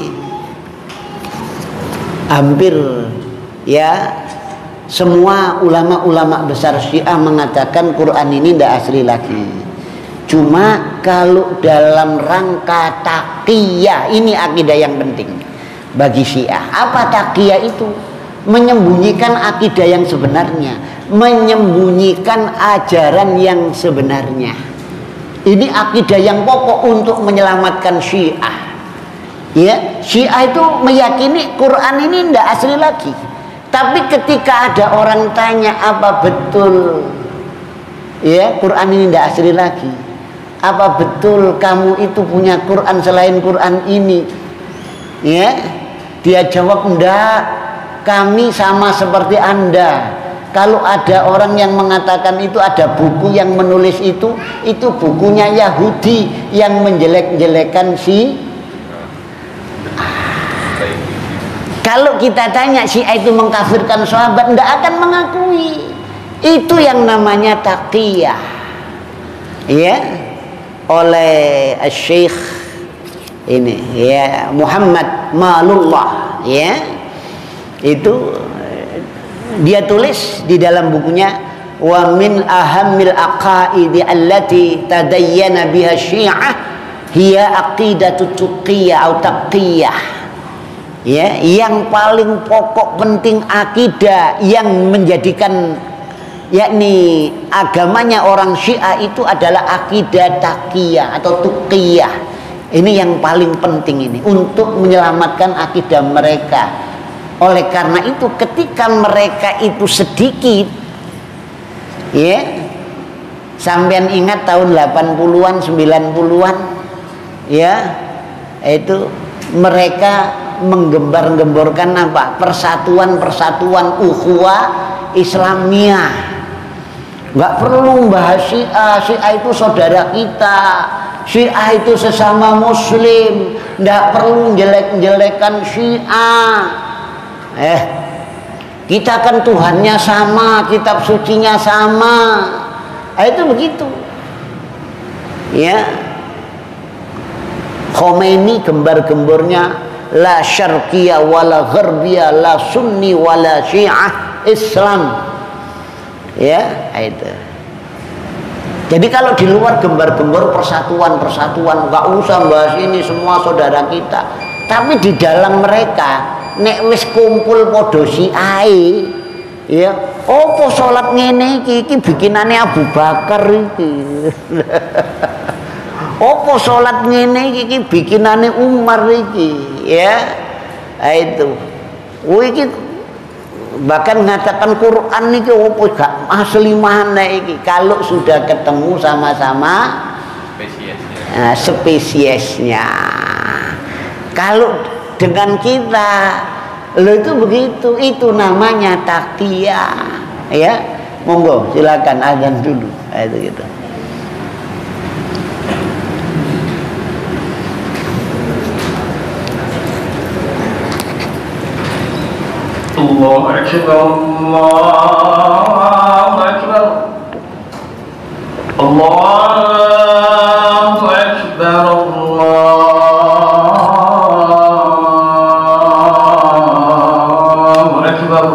hampir ya semua ulama-ulama besar Syiah mengatakan Quran ini tidak asli lagi. Cuma kalau dalam rangka taqiyah, ini akidah yang penting bagi Syiah. Apa taqiyah itu? Menyembunyikan akidah yang sebenarnya, menyembunyikan ajaran yang sebenarnya. Ini akidah yang pokok untuk menyelamatkan Syiah. Ya, Syiah itu meyakini Quran ini tidak asli lagi. Tapi ketika ada orang tanya apa betul ya Quran ini tidak asli lagi, apa betul kamu itu punya Quran selain Quran ini, ya, dia jawab enggak, kami sama seperti Anda. Kalau ada orang yang mengatakan itu ada buku yang menulis itu bukunya Yahudi yang menjelek-jelekan si. Kalau kita tanya Syiah itu mengkafirkan sahabat, tidak akan mengakui. Itu yang namanya taqiyah. Ya, oleh Syekh ini ya Muhammad Malullah, ya. Itu dia tulis di dalam bukunya wa min ahammil aqaidi allati tadayyana biha Syiah hiya aqidatu tuqiyah atau taqiyah. Ya, yang paling pokok penting akidah yang menjadikan yakni agamanya orang Syiah itu adalah akidah taqiyah atau tuqiyah. Ini yang paling penting ini untuk menyelamatkan akidah mereka. Oleh karena itu ketika mereka itu sedikit, ya, sampean ingat tahun 80-an 90-an, ya, itu mereka menggembar-gemborkan apa? Persatuan ukhuwah Islamiyah. Nggak perlu bahas Syiah, Syiah itu saudara kita, Syiah itu sesama Muslim, nggak perlu jelek-jelekan Syiah. Kita kan Tuhannya sama, kitab sucinya sama. Itu begitu. Ya. Khomeini gembar-gembornya la syarqiyah wala gharbiyah, la sunni wala syiah, Islam. Ya, itu. Jadi kalau di luar gembar-gembor persatuan, nggak usah bahas ini, semua saudara kita. Tapi di dalam mereka nek wis kumpul podo Syiah, ya, opo salat ngene iki bikinane Abu Bakar iki. Opo salat ngene iki bikinane Umar iki, ya. Itu. Iki bahkan mengatakan Quran niki opo gak asli mana iki. Kalau sudah ketemu sama-sama spesiesnya. Kalau dengan kita lo itu begitu, itu namanya taqiyah, ya. Monggo silakan azan dulu. Itu gitu. Allahu Akbar, Allahu Akbar, Allahu Akbar, Allahu Akbar.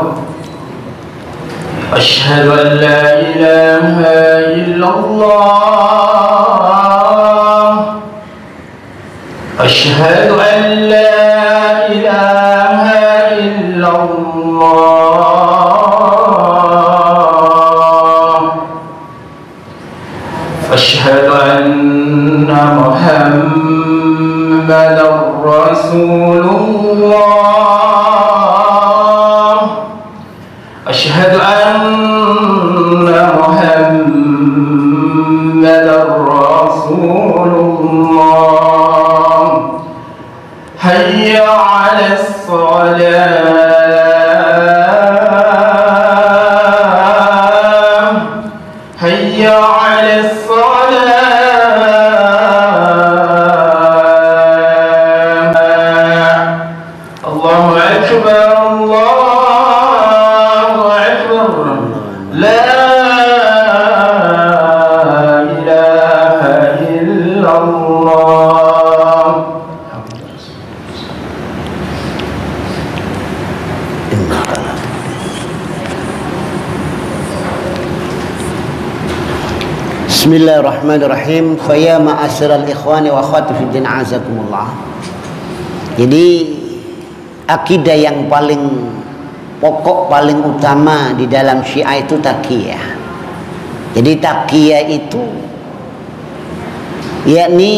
Asyhadu an la ilaha illallah. Asyhadu an la ilaha illallah. Asyhadu anna Muhammadar Rasulullah. Asyhadu anna Muhammadar Rasulullah. Hayya 'alas salah, hayya 'alas salah. Allahu Akbar, Allahu Akbar. La Bismillahirrahmanirrahim. Faya ma'asyiral ikhwani wa akhwati fid din azakumullah. Jadi akidah yang paling pokok, paling utama di dalam Syiah itu taqiyah. Jadi taqiyah itu yakni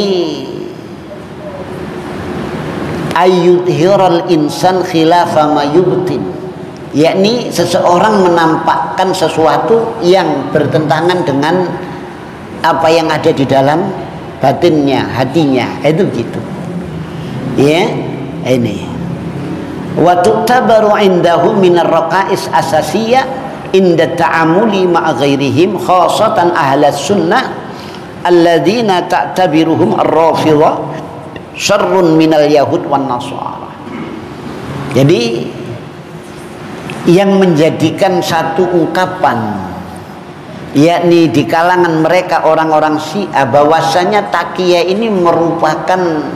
ayyudhiral insan khilafa ma yubtin, yakni seseorang menampakkan sesuatu yang bertentangan dengan apa yang ada di dalam batinnya, hatinya, itu gitu. Ya, ini. Wa tu'tabaru indahu min ar-raqa'is asasiyah inda ta'amuli ma'a ghairihim khasatan ahlas sunnah alladzina ta'tabiruhum ar-rafidhah syarrun minal yahud wan nasara. Jadi yang menjadikan satu ungkapan yakni di kalangan mereka orang-orang Syiah bahwasanya taqiyah ini merupakan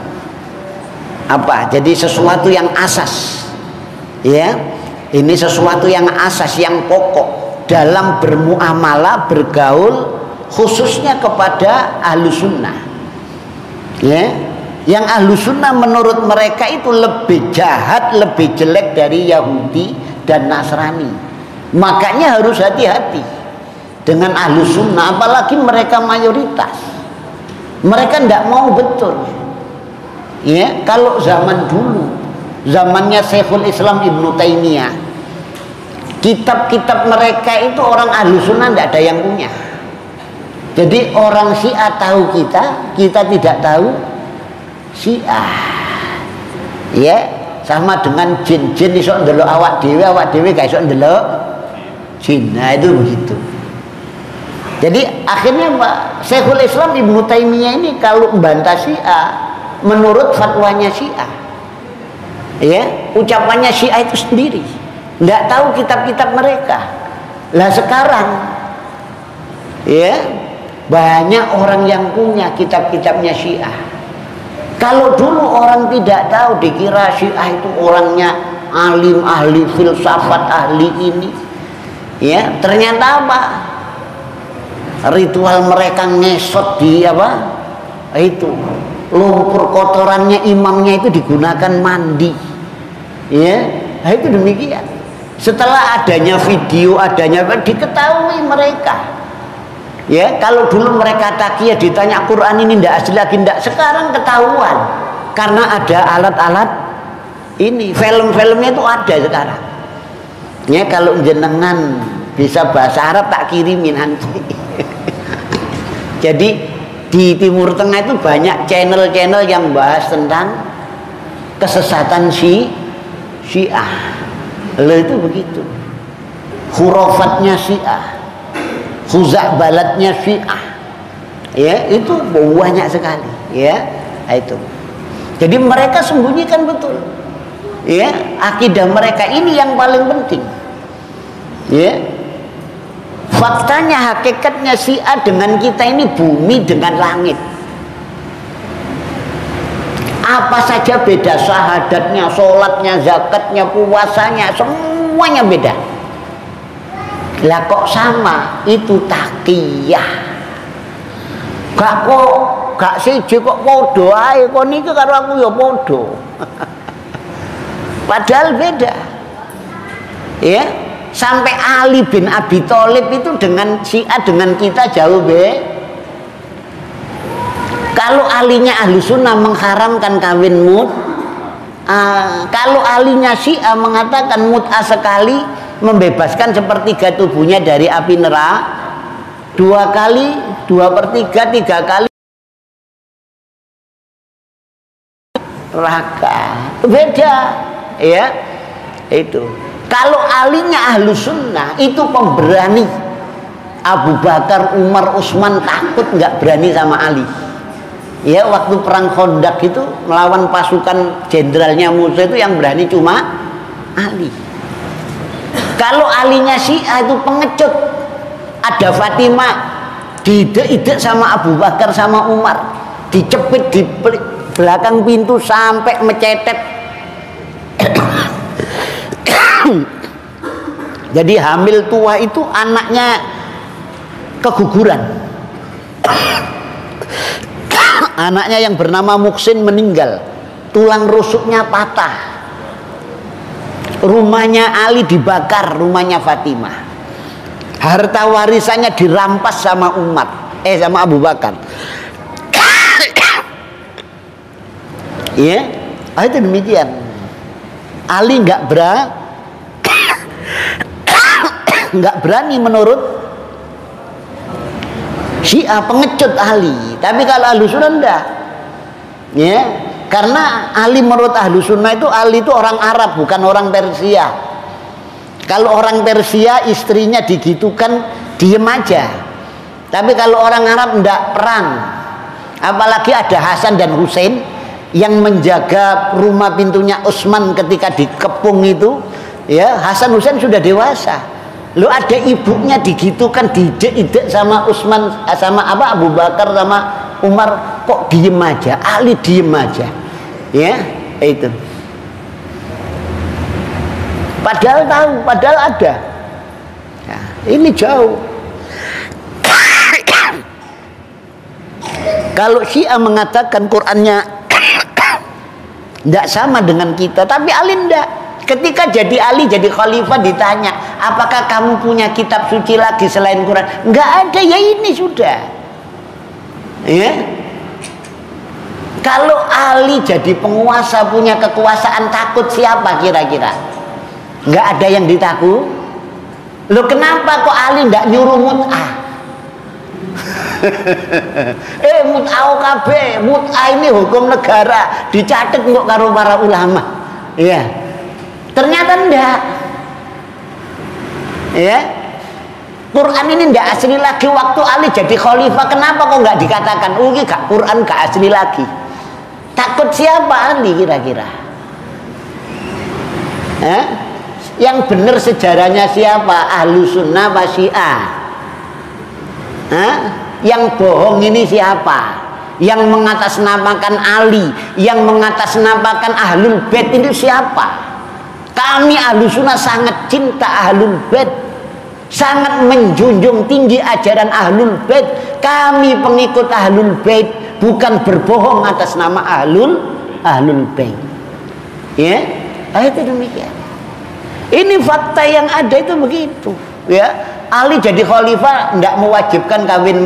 apa? Jadi sesuatu yang asas. Ya. Ini sesuatu yang asas, yang pokok dalam bermuamalah, bergaul, khususnya kepada ahlu sunnah. Ya. Yang ahlu sunnah menurut mereka itu lebih jahat, lebih jelek dari Yahudi dan Nasrani. Makanya harus hati-hati dengan ahlu sunnah, apalagi mereka mayoritas. Mereka tidak mau betul. Ya, kalau zaman dulu, zamannya Syekhul Islam Ibnu Taimiyah, kitab-kitab mereka itu orang ahlu sunnah tidak ada yang punya. Jadi orang Syiah tahu kita, kita tidak tahu Syiah. Ya, sama dengan jin-jin iso ndelok awak dhewe gak iso ndelok jin. Nah, itu begitu. Jadi akhirnya Pak Syekhul Islam Ibnu Taimiyah ini kalau membantah Syiah menurut fatwanya Syiah, ya, ucapannya Syiah itu sendiri, tidak tahu kitab-kitab mereka. Lah sekarang, ya, banyak orang yang punya kitab-kitabnya Syiah. Kalau dulu orang tidak tahu, dikira Syiah itu orangnya alim, ahli filsafat, ahli ini, ya, ternyata apa? Ritual mereka ngesot di apa? Itu lumpur kotorannya imamnya itu digunakan mandi. Ya, nah, itu demikian. Setelah adanya video, adanya diketahui mereka. Ya, kalau dulu mereka taqiyah ditanya Quran ini ndak asli lagi ndak, sekarang ketahuan karena ada alat-alat ini, film-filmnya itu ada sekarang. Ya, kalau jenengan bisa bahasa Arab tak kirimin nanti. Jadi di Timur Tengah itu banyak channel-channel yang bahas tentang kesesatan Syiah. Lalu itu begitu. Khurafatnya Syiah, khuza'balatnya Syiah. Ya, itu banyak sekali, ya. Itu. Jadi mereka sembunyikan betul. Ya, akidah mereka ini yang paling penting. Ya. Faktanya, hakikatnya Syiah dengan kita ini bumi dengan langit. Apa saja beda, syahadatnya, sholatnya, zakatnya, puasanya, semuanya beda. Lah kok sama? Itu taqiyah. Gak siji kok podo ae, kok niku karo aku ya podo. Padahal beda. Ya. Sampai Ali bin Abi Thalib itu dengan Syiah dengan kita jauh be. Kalau alinya ahlu sunnah mengharamkan kawin kalau alinya Syiah mengatakan mut'ah sekali membebaskan sepertiga tubuhnya dari api neraka, 2 kali 2/3, 3 kali neraka. Beda, ya. Itu. Kalau alinya ahlu sunnah itu pemberani. Abu Bakar, Umar, Utsman takut nggak berani sama Ali. Ya, waktu perang Khandaq itu melawan pasukan jenderalnya Musa itu yang berani cuma Ali. Kalau alinya Syiah itu pengecut. Ada Fatimah diidek-idek sama Abu Bakar sama Umar, dicepit di belakang pintu sampai mecetet. Jadi hamil tua itu anaknya keguguran. Anaknya yang bernama Muksin meninggal, tulang rusuknya patah. Rumahnya Ali dibakar, rumahnya Fatimah. Harta warisannya dirampas sama sama Abu Bakar. Ya, itu demikian. Ali nggak berani menurut Syiah, pengecut Ali. Tapi kalau Ahlussunnah enggak. Ya, karena Ali menurut Ahlussunnah itu Ali itu orang Arab, bukan orang Persia. Kalau orang Persia istrinya digitukan diem aja. Tapi kalau orang Arab enggak, perang. Apalagi ada Hasan dan Husain yang menjaga rumah pintunya Utsman ketika dikepung itu. Ya, Hasan Husain sudah dewasa. Lu ada ibunya digitukan, diidek sama Utsman, sama Abu Bakar, sama Umar, kok diem aja? Ali diem aja. Ya, itu. Padahal tahu, padahal ada. Ya, ini jauh. Kalau Syiah mengatakan Qur'annya tidak sama dengan kita, tapi Ali tidak. Ketika jadi Ali, jadi khalifah, ditanya, apakah kamu punya kitab suci lagi selain Quran? Enggak ada, ya ini sudah. Ya. Kalau Ali jadi penguasa, punya kekuasaan, takut siapa kira-kira? Enggak ada yang ditakut. Loh, kenapa kok Ali enggak nyuruh mut'ah? Mut'ah OKB, mut'ah ini hukum negara, dicatat kok karo para ulama. Iya. Ternyata enggak. Ya. Quran ini enggak asli lagi waktu Ali jadi khalifah. Kenapa kok enggak dikatakan ini Quran enggak asli lagi? Takut siapa Ali kira-kira? Yang benar sejarahnya siapa? Ahlussunnah apa Syiah? Yang bohong ini siapa? Yang mengatasnamakan Ali, yang mengatasnamakan Ahlul Bait itu siapa? Kami Ahlussunnah sangat cinta Ahlul Bait, sangat menjunjung tinggi ajaran Ahlul Bait. Kami pengikut Ahlul Bait, bukan berbohong atas nama Ahlul Bait. Ya, itu demikian. Ini fakta yang ada itu begitu. Ya, Ali jadi khalifah tidak mewajibkan kawin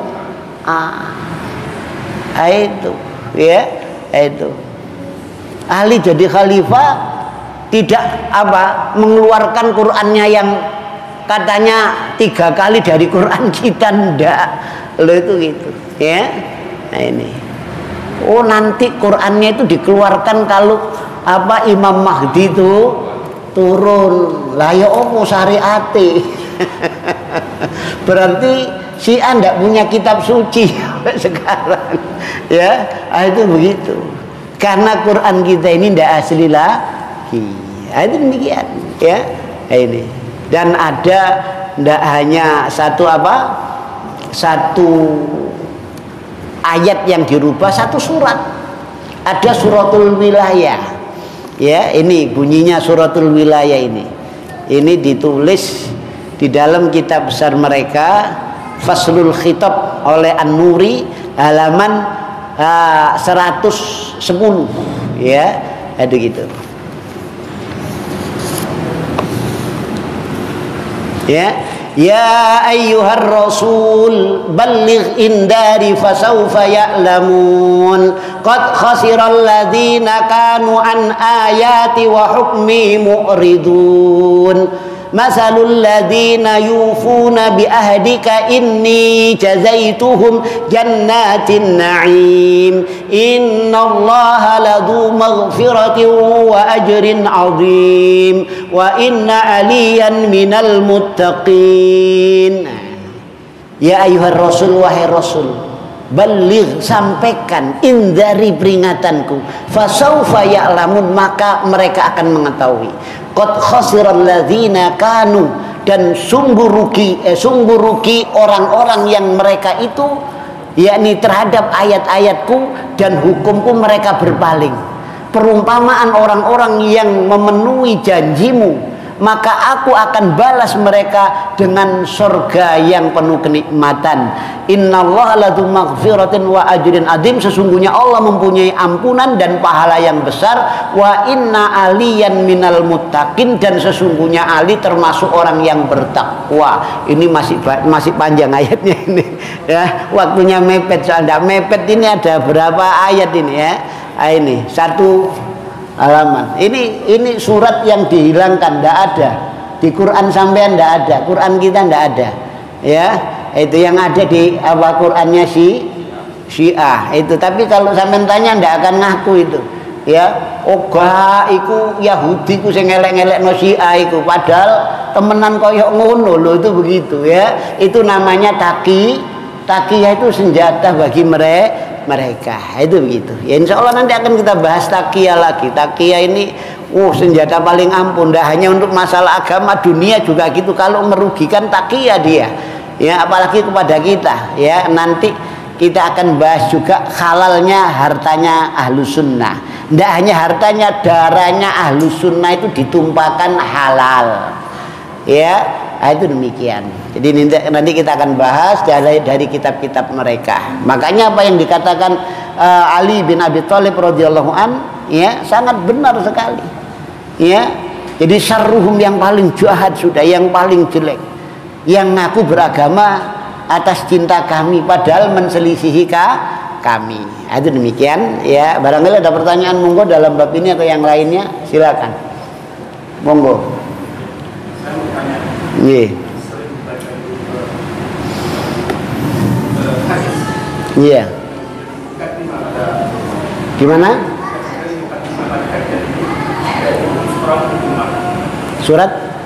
itu. Ya, itu. Ali jadi khalifah tidak mengeluarkan Qur'annya yang katanya 3 kali dari Quran kita, ndak. Lo itu gitu, ya. Nah ini. Oh, nanti Qur'annya itu dikeluarkan kalau Imam Mahdi itu turun. Lah ya opo syariate. Berarti Syiah ndak punya kitab suci sekarang. Ya, itu begitu. Karena Quran kita ini ndak asli lagi. Itu demikian, ya. Ini. Dan ada tidak hanya satu ayat yang dirubah, satu surat. Ada suratul wilayah. Ya, ini bunyinya suratul wilayah ini. Ini ditulis di dalam kitab besar mereka Faslul Khitab oleh An-Nuri halaman 110. Ya, ada gitu. Ya ayyuhar rasul balligh indari fasawfa ya'lamun qad khasiral ladzina kanu an ayati wa hukmi mu'ridun masalul ladzina yufuna bi ahdika inni jazaituhum jannatin na'im innallaha ladu maghfiratin wa ajrin 'azim wa inna aliyan minal muttaqin. Ya ayyuhar rasul, wahai rasul, baligh, sampaikan, indari peringatanku, fasaufa ya'lamun, maka mereka akan mengetahui. Qad khasiral ladzina kanu, dan sungguh rugi orang-orang yang mereka itu yakni terhadap ayat-ayatku dan hukumku mereka berpaling. Perumpamaan orang-orang yang memenuhi janjimu, maka aku akan balas mereka dengan surga yang penuh kenikmatan. Innallaha ladzu maghfiratin wa ajrin adzim, sesungguhnya Allah mempunyai ampunan dan pahala yang besar. Wa inna aliyan minal muttaqin, dan sesungguhnya Ali termasuk orang yang bertakwa. Ini masih panjang ayatnya ini ya, waktunya mepet, soalnya mepet. Ini ada berapa ayat ini ya? Ini satu halaman. Ini surat yang dihilangkan, tidak ada di Quran sampean, tidak ada. Quran kita tidak ada ya. Itu yang ada di apa, Qurannya Syiah itu. Tapi kalau sampean tanya tidak akan ngaku itu ya. Oga iku Yahudi ku sing ngelek-ngelekno Syiah iku, padahal temenan koyok ngono lho, itu begitu ya. Itu namanya takiyah itu senjata bagi mereka. Itu begitu ya. Insya Allah nanti akan kita bahas takiyah lagi. Takiyah ini senjata paling ampuh, tidak hanya untuk masalah agama, dunia juga gitu. Kalau merugikan takiyah dia ya, apalagi kepada kita ya. Nanti kita akan bahas juga halalnya hartanya ahlu sunnah. Tidak hanya hartanya, darahnya ahlu sunnah itu ditumpahkan halal ya. Itu demikian. Jadi nanti kita akan bahas dari kitab-kitab mereka. Makanya apa yang dikatakan Ali bin Abi Thalib radhiyallahu an ya, sangat benar sekali ya. Jadi syarruhum, yang paling jahat sudah, yang paling jelek, yang ngaku beragama atas cinta kami padahal menselisihi kami. Itu demikian ya. Barangkali ada pertanyaan, monggo dalam bab ini atau yang lainnya, silakan. Monggo. Iya. Iya. Gimana? Surat?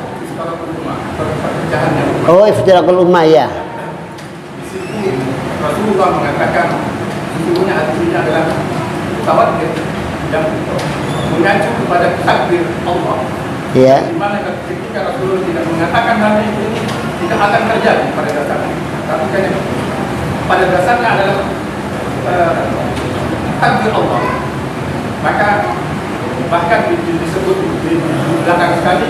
Oh, Iftiraqul Ummah ya. Rasulullah mengatakan sesungguhnya artinya adalah tawakkul yang mengacu kepada takdir Allah. Ya. Di mana ketika Rasulullah tidak mengatakan hal ini tidak akan terjadi pada dasarnya. Tapi kan pada dasarnya adalah takdir Allah. Maka bahkan disebut di belakang sekali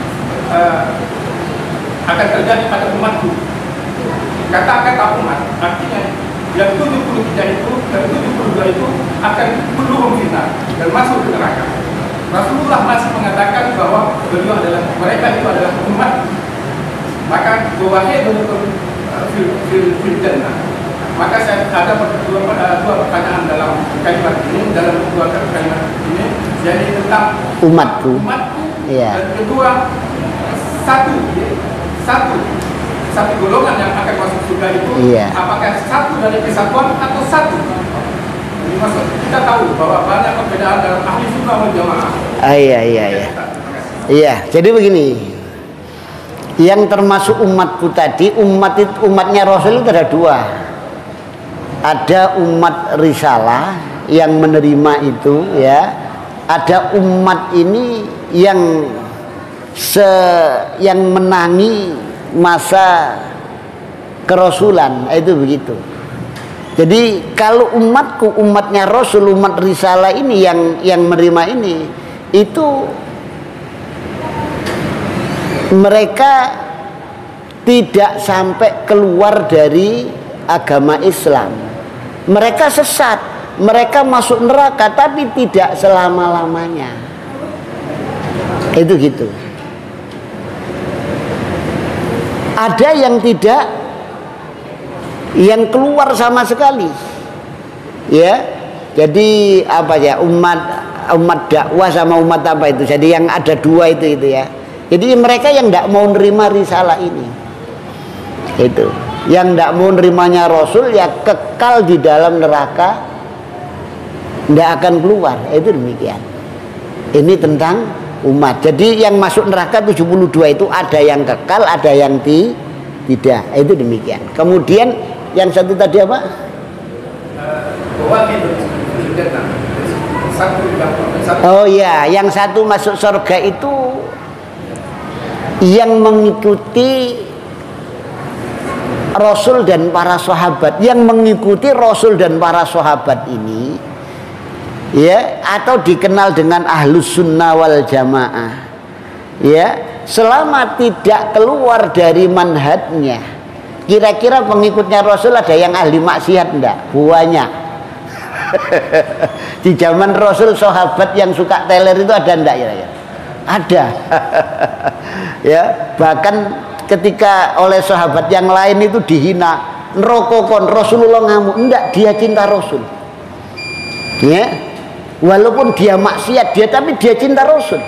akan terjadi pada umatku. Kata-kata umat artinya yang 73 itu dan 72 itu akan belum final dan masuk ke neraka. Rasulullah masih mengatakan bahwa beliau adalah, mereka itu adalah umat. Maka wahai menutur fil jannah. Maka saya ada dua pertanyaan dalam kalimat ini, dalam dua kalimat ini, jadi tentang umatku. Iya. Dan kedua, satu golongan yang akan masuk surga itu, iya, apakah satu dari kesatuan atau satu? Maksud, kita tahu bahwa banyak perbedaan dalam ahli sunnah wal jamaah. Iya, jadi begini. Yang termasuk umatku tadi, umatnya Rasul itu ada dua. Ada umat risalah yang menerima itu ya. Ada umat ini yang menangi masa kerasulan, itu begitu. Jadi kalau umatku, umatnya Rasul, umat risalah ini yang menerima ini, itu mereka tidak sampai keluar dari agama Islam. Mereka sesat, mereka masuk neraka, tapi tidak selama-lamanya. Itu gitu. Ada yang tidak, yang keluar sama sekali ya. Jadi apa ya, umat dakwah sama umat apa itu, jadi yang ada dua itu ya. Jadi mereka yang tidak mau nerima risalah ini, itu yang tidak mau nerimanya Rasul ya kekal di dalam neraka, tidak akan keluar. Itu demikian. Ini tentang umat. Jadi yang masuk neraka 72 itu ada yang kekal, ada yang tidak. Itu demikian. Kemudian yang satu tadi apa? Oh ya, yang satu masuk surga itu yang mengikuti Rasul dan para sahabat. Yang mengikuti Rasul dan para sahabat ini ya, atau dikenal dengan ahlus sunnah wal jamaah ya, selama tidak keluar dari manhajnya. Kira-kira pengikutnya Rasul ada yang ahli maksiat enggak? Banyak. Di zaman Rasul sahabat yang suka teler itu ada enggak ya? Ada. Ya, bahkan ketika oleh sahabat yang lain itu dihina, nerokokon, Rasulullah ngamuk. Enggak, dia cinta Rasul. Ya, walaupun dia maksiat dia, tapi dia cinta Rasul.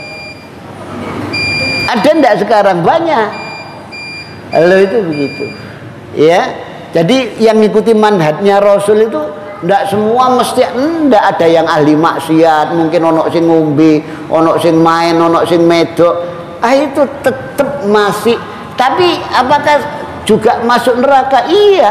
Ada enggak sekarang? Banyak. Lalu itu begitu. Ya, jadi yang ngikuti manhajnya Rasul itu enggak semua mesti, enggak ada yang ahli maksiat, mungkin ono sing ngombe, ono sing main, ono sing medok. Itu tetap masih, tapi apakah juga masuk neraka? Iya.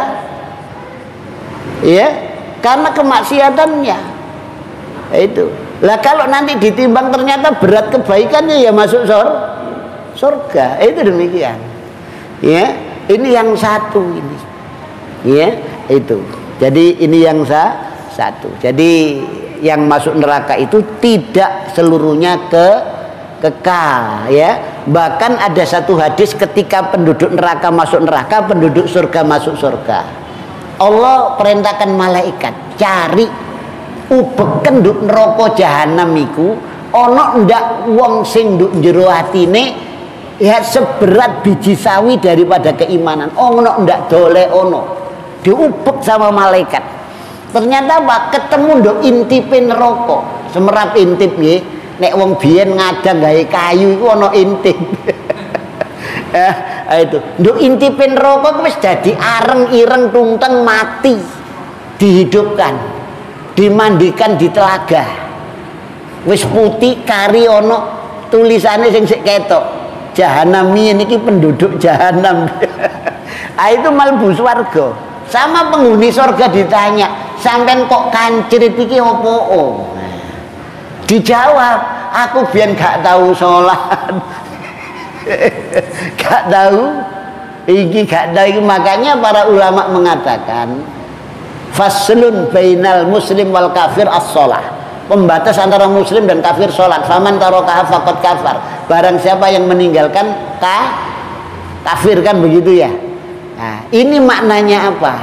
Ya, karena kemaksiatannya. Itu. Lah kalau nanti ditimbang ternyata berat kebaikannya ya masuk surga. Itu demikian. Ya, ini yang satu ini. Ya, itu. Jadi ini yang satu. Jadi yang masuk neraka itu tidak seluruhnya kekal, ya. Bahkan ada satu hadis ketika penduduk neraka masuk neraka, penduduk surga masuk surga. Allah perintahkan malaikat cari ubeken nduk neraka jahanam iku ana ndak wong sing nduk jero atine ya seberat biji sawi daripada keimanan. Ono ndak dole ono. Diubek sama malaikat. Ternyata apa? Ketemu nduk intipe neraka. Semerap intip nggih. Nek wong biyen ngadang gawe kayu iku ana intip. Itu. Nduk intipe neraka wis dadi areng ireng tungteng mati. Dihidupkan. Dimandikan di telaga. Wis putih kari ana tulisane sing sik ketok. Jahanami niki penduduk jahanam. Itu mlebu swarga. Sama penghuni surga ditanya, sampean kok kancrit iki opo? Dijawab, aku biyen gak tahu sholat. Gak tahu. Iki gak tahu. Makanya para ulama mengatakan faslun bainal muslim wal kafir as-shalah. Pembatas antara muslim dan kafir sholat. Faman tarakaha faqad kafar. Barang siapa yang meninggalkan kafir, kan begitu ya. Nah, ini maknanya apa?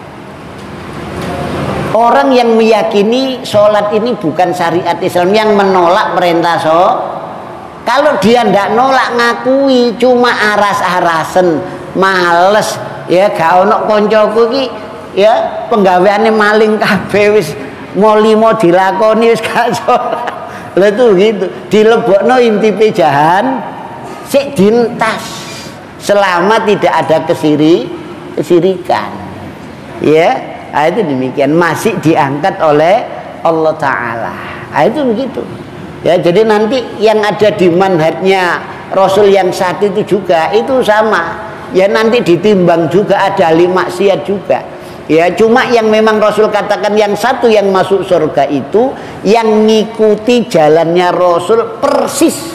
Orang yang meyakini sholat ini bukan syariat Islam, yang menolak perintah kalau dia ndak nolak, ngakui cuma aras-arasen, males, ya gak ono koncoku iki ya penggaweane maling kabeh wis mau dilakoni wis gak sholat. Lha itu gitu, dilebokno intipe jahan sik dintas. Selama tidak ada kesirikan, ya, itu demikian, masih diangkat oleh Allah Ta'ala. Itu begitu, ya. Jadi nanti yang ada di manhajnya Rasul yang satu itu juga itu sama, ya. Nanti ditimbang juga ada ahli maksiat juga, ya. Cuma yang memang Rasul katakan yang satu yang masuk surga itu yang ngikuti jalannya Rasul persis.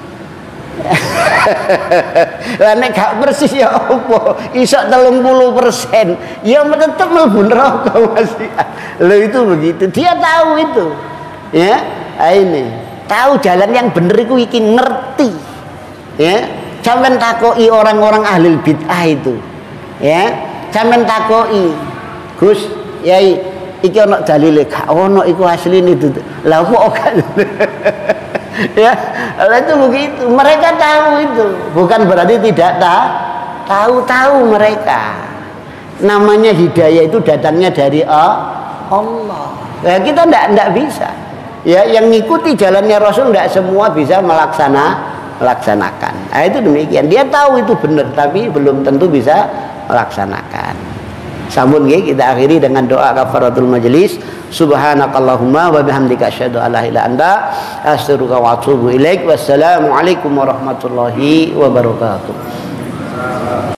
Lah nek gak persis ya opo? Iso 30%. Ya tetep mlebu neraka masih. Lho itu begitu. Dia tahu itu. Ya, ini. Tahu jalan yang bener iku iki ngerti. Ya, sampean takoki orang-orang ahli bid'ah itu. Ya, sampean takoki, Gus, Yai, iki ana dalile gak ono iku asline itu. Lah kok gak? Ya, itu begitu. Mereka tahu itu, bukan berarti tidak tahu mereka. Namanya hidayah itu datangnya dari Allah. Ya, kita tidak bisa. Ya, yang ngikuti jalannya Rasul tidak semua bisa melaksanakan. Nah, itu demikian. Dia tahu itu benar, tapi belum tentu bisa melaksanakan. Sambung kita akhiri dengan doa kafaratul majelis. Subhanakallahumma wa bihamdika asyhadu an la ilaha illa anta astaghfiruka wa atubu ilaik. Wassalamualaikum warahmatullahi wabarakatuh.